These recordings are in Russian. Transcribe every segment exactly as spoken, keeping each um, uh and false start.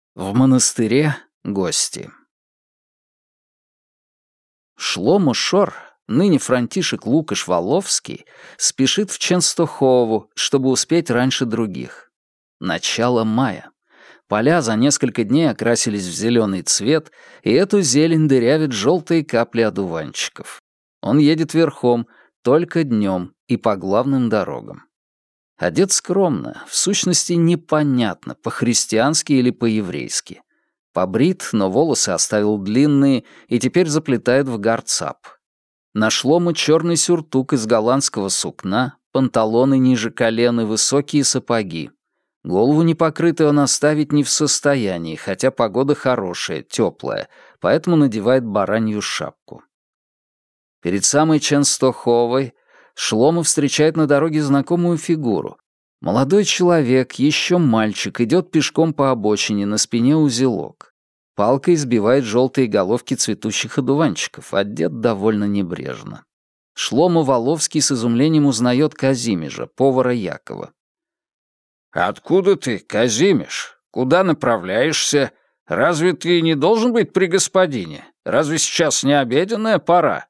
В монастыре гости. Шломо Шор, ныне Франтишек Лукаш Воловский, спешит в Ченстохову, чтобы успеть раньше других. Начало мая. Поля за несколько дней окрасились в зеленый цвет, и эту зелень дырявят желтые капли одуванчиков. Он едет верхом, только днем и по главным дорогам. Одет скромно, в сущности непонятно, по-христиански или по-еврейски. Побрит, но волосы оставил длинные и теперь заплетает в гарцап. На Шлому черный сюртук из голландского сукна, панталоны ниже колен и высокие сапоги. Голову непокрытой он оставить не в состоянии, хотя погода хорошая, теплая, поэтому надевает баранью шапку. Перед самой Ченстоховой Шломо встречает на дороге знакомую фигуру. Молодой человек, еще мальчик, идет пешком по обочине, на спине узелок. Палкой избивает желтые головки цветущих одуванчиков, одет довольно небрежно. Шломо Воловский с изумлением узнает Казимежа, повара Якова. «Откуда ты, Казимеж? Куда направляешься? Разве ты не должен быть при господине? Разве сейчас не обеденная пора?»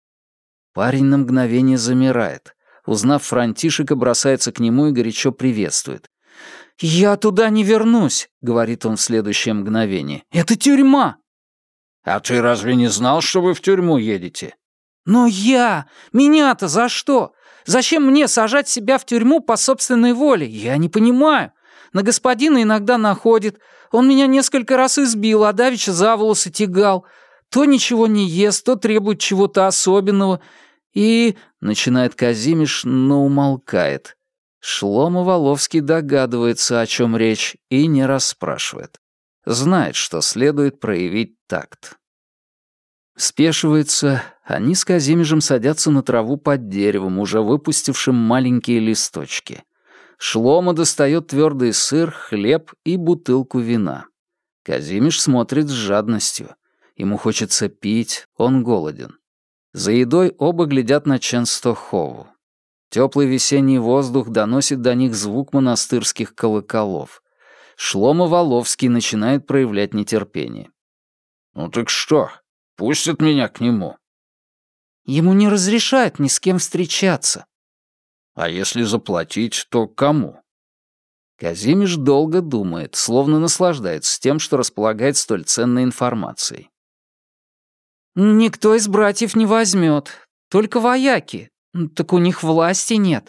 Парень на мгновение замирает. Узнав Франтишека, бросается к нему и горячо приветствует. «Я туда не вернусь», — говорит он в следующее мгновение. «Это тюрьма». «А ты разве не знал, что вы в тюрьму едете?» «Но я... Меня-то за что? Зачем мне сажать себя в тюрьму по собственной воле? Я не понимаю. На господина иногда находит. Он меня несколько раз избил, а давеча за волосы тягал. То ничего не ест, то требует чего-то особенного. И...» — начинает Казимеш, но умолкает. Шломо Воловский догадывается, о чем речь, и не расспрашивает. Знает, что следует проявить такт. Спешивается, они с Казимежем садятся на траву под деревом, уже выпустившим маленькие листочки. Шломо достает твердый сыр, хлеб и бутылку вина. Казимеж смотрит с жадностью. Ему хочется пить, он голоден. За едой оба глядят на Ченстохову. Теплый весенний воздух доносит до них звук монастырских колоколов. Шломо Воловский начинает проявлять нетерпение. «Ну так что, пустят меня к нему?» «Ему не разрешают ни с кем встречаться». «А если заплатить, то кому?» Казимеш долго думает, словно наслаждается тем, что располагает столь ценной информацией. «Никто из братьев не возьмет, только вояки. Так у них власти нет».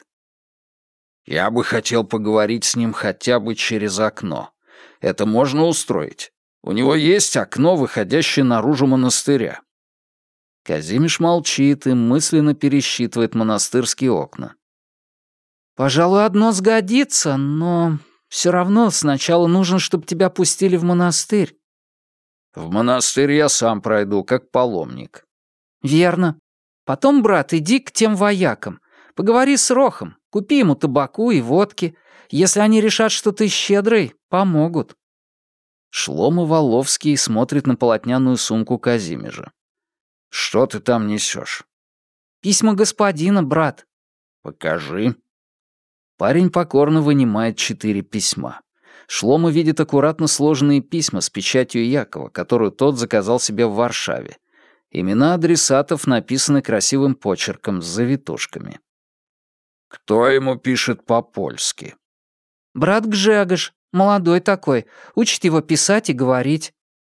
«Я бы хотел поговорить с ним хотя бы через окно. Это можно устроить? У него есть окно, выходящее наружу монастыря». Казимеш молчит и мысленно пересчитывает монастырские окна. «Пожалуй, одно сгодится, но все равно сначала нужно, чтобы тебя пустили в монастырь». «В монастырь я сам пройду, как паломник». «Верно. Потом, брат, иди к тем воякам. Поговори с Рохом, купи ему табаку и водки. Если они решат, что ты щедрый, помогут». Шломо Воловский смотрит на полотняную сумку Казимежа. «Что ты там несешь?» «Письма господина, брат». «Покажи». Парень покорно вынимает четыре письма. Шломо видит аккуратно сложенные письма с печатью Якова, которую тот заказал себе в Варшаве. Имена адресатов написаны красивым почерком с завитушками. «Кто ему пишет по-польски?» «Брат Гжегош, молодой такой, учит его писать и говорить».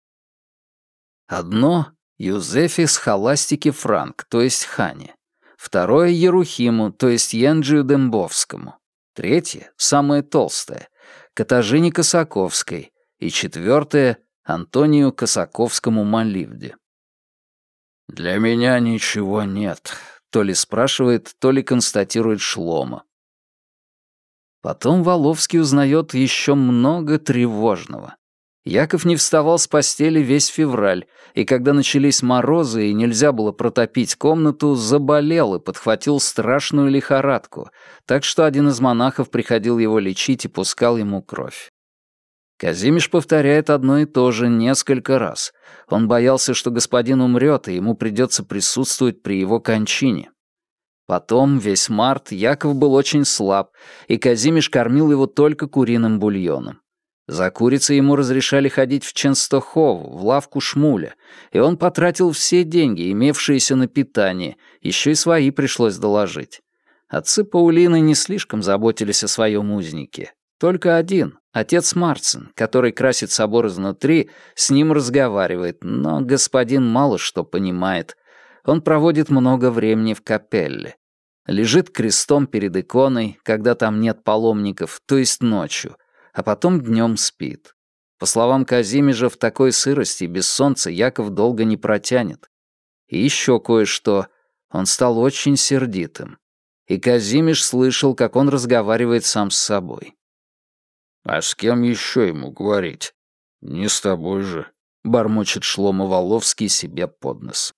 Одно — Юзефе Схоластике Франк, то есть Хане. Второе — Ерухиму, то есть Янджию Дембовскому. Третье, самое толстое, Катажине Косаковской. И четвертое — Антонию Косаковскому Маливде. «Для меня ничего нет», — то ли спрашивает, то ли констатирует Шломо. Потом Воловский узнает еще много тревожного. Яков не вставал с постели весь февраль, и когда начались морозы и нельзя было протопить комнату, заболел и подхватил страшную лихорадку, так что один из монахов приходил его лечить и пускал ему кровь. Казимеш повторяет одно и то же несколько раз. Он боялся, что господин умрет, и ему придется присутствовать при его кончине. Потом, весь март, Яков был очень слаб, и Казимеш кормил его только куриным бульоном. За курицей ему разрешали ходить в Ченстохову, в лавку Шмуля, и он потратил все деньги, имевшиеся на питание, еще и свои пришлось доложить. Отцы Паулины не слишком заботились о своем узнике. Только один, отец Марцин, который красит собор изнутри, с ним разговаривает, но господин мало что понимает. Он проводит много времени в капелле. Лежит крестом перед иконой, когда там нет паломников, то есть ночью, а потом днем спит. По словам Казимежа, в такой сырости без солнца Яков долго не протянет. И еще кое-что. Он стал очень сердитым. И Казимеж слышал, как он разговаривает сам с собой. «А с кем еще ему говорить? Не с тобой же», — бормочет Шломо Воловский себе под нос.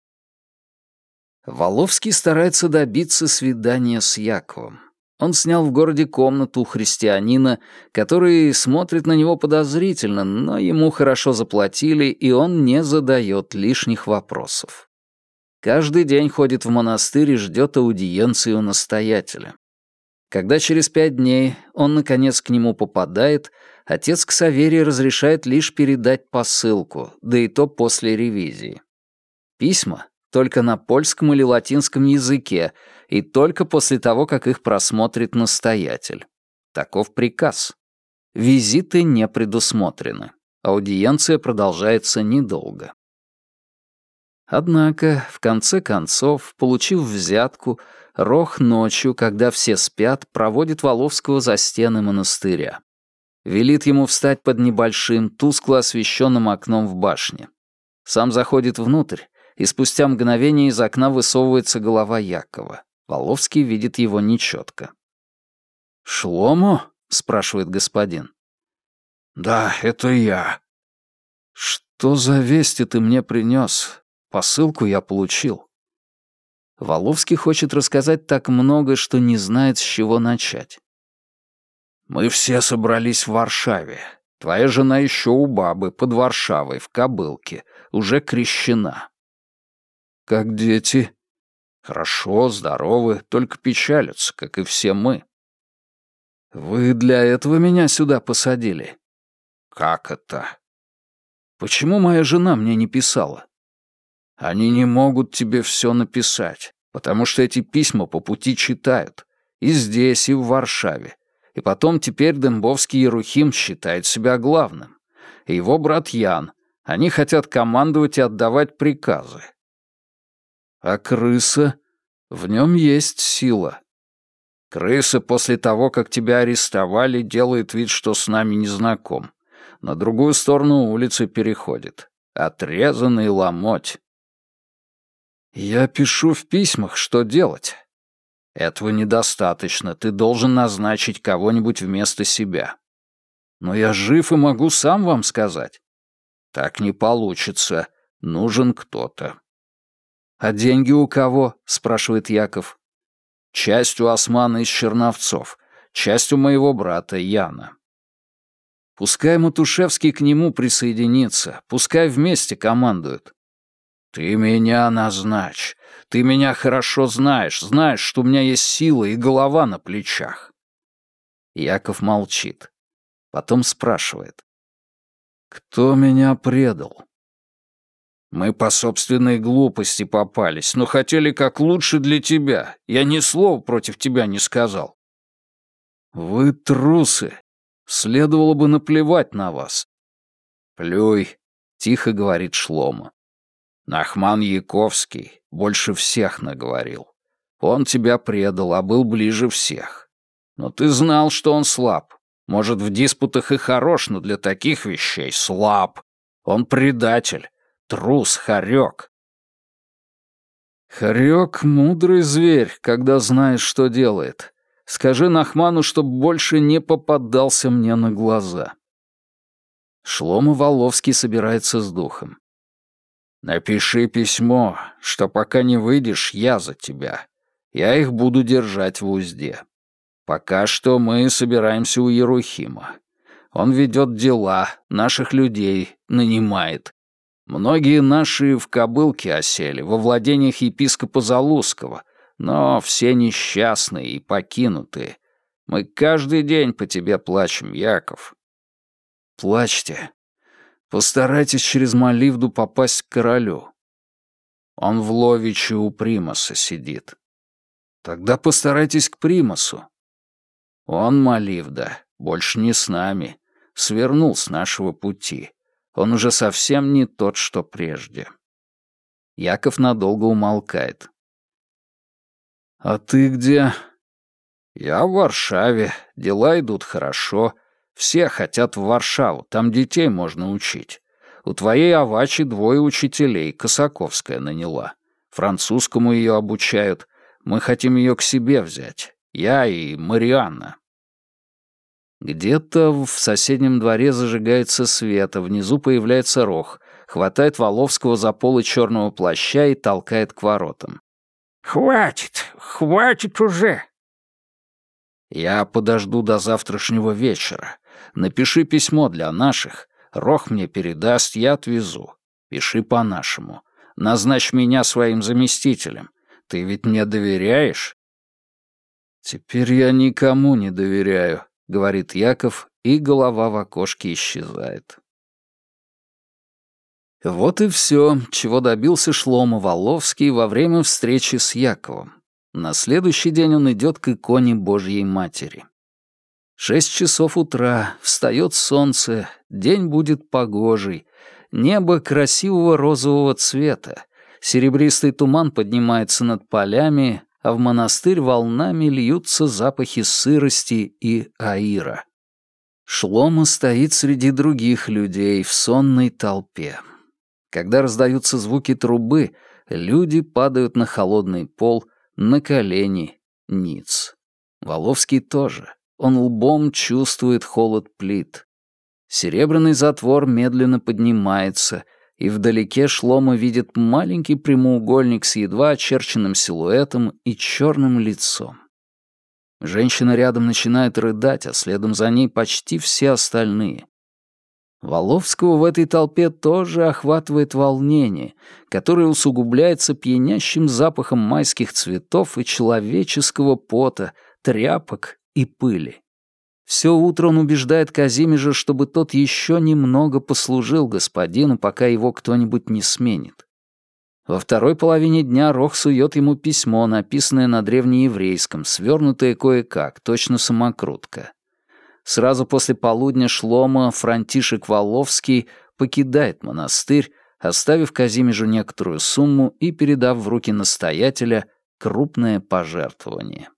Воловский старается добиться свидания с Яковом. Он снял в городе комнату у христианина, который смотрит на него подозрительно, но ему хорошо заплатили, и он не задает лишних вопросов. Каждый день ходит в монастырь и ждет аудиенции у настоятеля. Когда через пять дней он, наконец, к нему попадает, отец Ксаверий разрешает лишь передать посылку, да и то после ревизии. Письма только на польском или латинском языке, и только после того, как их просмотрит настоятель. Таков приказ. Визиты не предусмотрены. Аудиенция продолжается недолго. Однако, в конце концов, получив взятку, Рох ночью, когда все спят, проводит Воловского за стены монастыря. Велит ему встать под небольшим, тускло освещенным окном в башне. Сам заходит внутрь, и спустя мгновение из окна высовывается голова Якова. Воловский видит его нечетко. «Шломо?» — спрашивает господин. «Да, это я». «Что за вести ты мне принес? Посылку я получил». Воловский хочет рассказать так много, что не знает, с чего начать. «Мы все собрались в Варшаве. Твоя жена еще у бабы, под Варшавой, в кобылке, уже крещена». «Как дети?» «Хорошо, здоровы, только печалятся, как и все мы». «Вы для этого меня сюда посадили?» «Как это?» «Почему моя жена мне не писала?» «Они не могут тебе все написать, потому что эти письма по пути читают. И здесь, и в Варшаве. И потом теперь Дембовский Ерухим считает себя главным. И его брат Ян. Они хотят командовать и отдавать приказы. А крыса? В нем есть сила. Крыса после того, как тебя арестовали, делает вид, что с нами не знаком. На другую сторону улицы переходит. Отрезанный ломоть. Я пишу в письмах, что делать. Этого недостаточно. Ты должен назначить кого-нибудь вместо себя. Но я жив и могу сам вам сказать. Так не получится. Нужен кто-то. «А деньги у кого?» — спрашивает Яков. «Часть у Османа из Черновцов, часть у моего брата Яна». «Пускай Матушевский к нему присоединится, пускай вместе командуют». «Ты меня назначь. Ты меня хорошо знаешь, знаешь, что у меня есть сила и голова на плечах». Яков молчит. Потом спрашивает. «Кто меня предал?» «Мы по собственной глупости попались, но хотели как лучше для тебя. Я ни слова против тебя не сказал». «Вы трусы. Следовало бы наплевать на вас». «Плюй», — тихо говорит Шломо. «Нахман Яковский больше всех наговорил. Он тебя предал, а был ближе всех. Но ты знал, что он слаб. Может, в диспутах и хорош, но для таких вещей слаб. Он предатель. Трус, хорек». «Хорек — мудрый зверь, когда знаешь, что делает. Скажи Нахману, чтоб больше не попадался мне на глаза». Шломо Воловский собирается с духом. «Напиши письмо, что пока не выйдешь, я за тебя. Я их буду держать в узде. Пока что мы собираемся у Ерухима. Он ведет дела, наших людей нанимает. Многие наши в кобылке осели, во владениях епископа Залузского, но все несчастные и покинутые. Мы каждый день по тебе плачем, Яков». плачьте. Постарайтесь через Маливду попасть к королю. Он в Ловиче у Примаса сидит. Тогда постарайтесь к Примасу. Он, Маливда, больше не с нами, свернул с нашего пути. Он уже совсем не тот, что прежде. Яков надолго умолкает. «А ты где?» «Я в Варшаве. Дела идут хорошо. Все хотят в Варшаву. Там детей можно учить. У твоей Авачи двое учителей. Косаковская наняла. Французскому ее обучают. Мы хотим ее к себе взять. Я и Марианна». Где-то в соседнем дворе зажигается свет, а внизу появляется Рох, хватает Воловского за полы черного плаща и толкает к воротам. «Хватит, хватит уже!» «Я подожду до завтрашнего вечера. Напиши письмо для наших. Рох мне передаст, я отвезу. Пиши по-нашему. Назначь меня своим заместителем. Ты ведь мне доверяешь?» «Теперь я никому не доверяю», — говорит Яков, и голова в окошке исчезает. Вот и все, чего добился Шломо Воловский во время встречи с Яковом. На следующий день он идет к иконе Божьей Матери. Шесть часов утра, встает солнце, день будет погожий, небо красивого розового цвета, серебристый туман поднимается над полями, а в монастырь волнами льются запахи сырости и аира. Шломо стоит среди других людей в сонной толпе. Когда раздаются звуки трубы, люди падают на холодный пол, на колени, ниц. Воловский тоже. Он лбом чувствует холод плит. Серебряный затвор медленно поднимается, и вдалеке Шломо видит маленький прямоугольник с едва очерченным силуэтом и черным лицом. Женщина рядом начинает рыдать, а следом за ней почти все остальные. Воловского в этой толпе тоже охватывает волнение, которое усугубляется пьянящим запахом майских цветов и человеческого пота, тряпок и пыли. Все утро он убеждает Казимежа, чтобы тот еще немного послужил господину, пока его кто-нибудь не сменит. Во второй половине дня Рох сует ему письмо, написанное на древнееврейском, свернутое кое-как, точно самокрутка. Сразу после полудня Шломо Франтишек Воловский покидает монастырь, оставив Казимежу некоторую сумму и передав в руки настоятеля крупное пожертвование.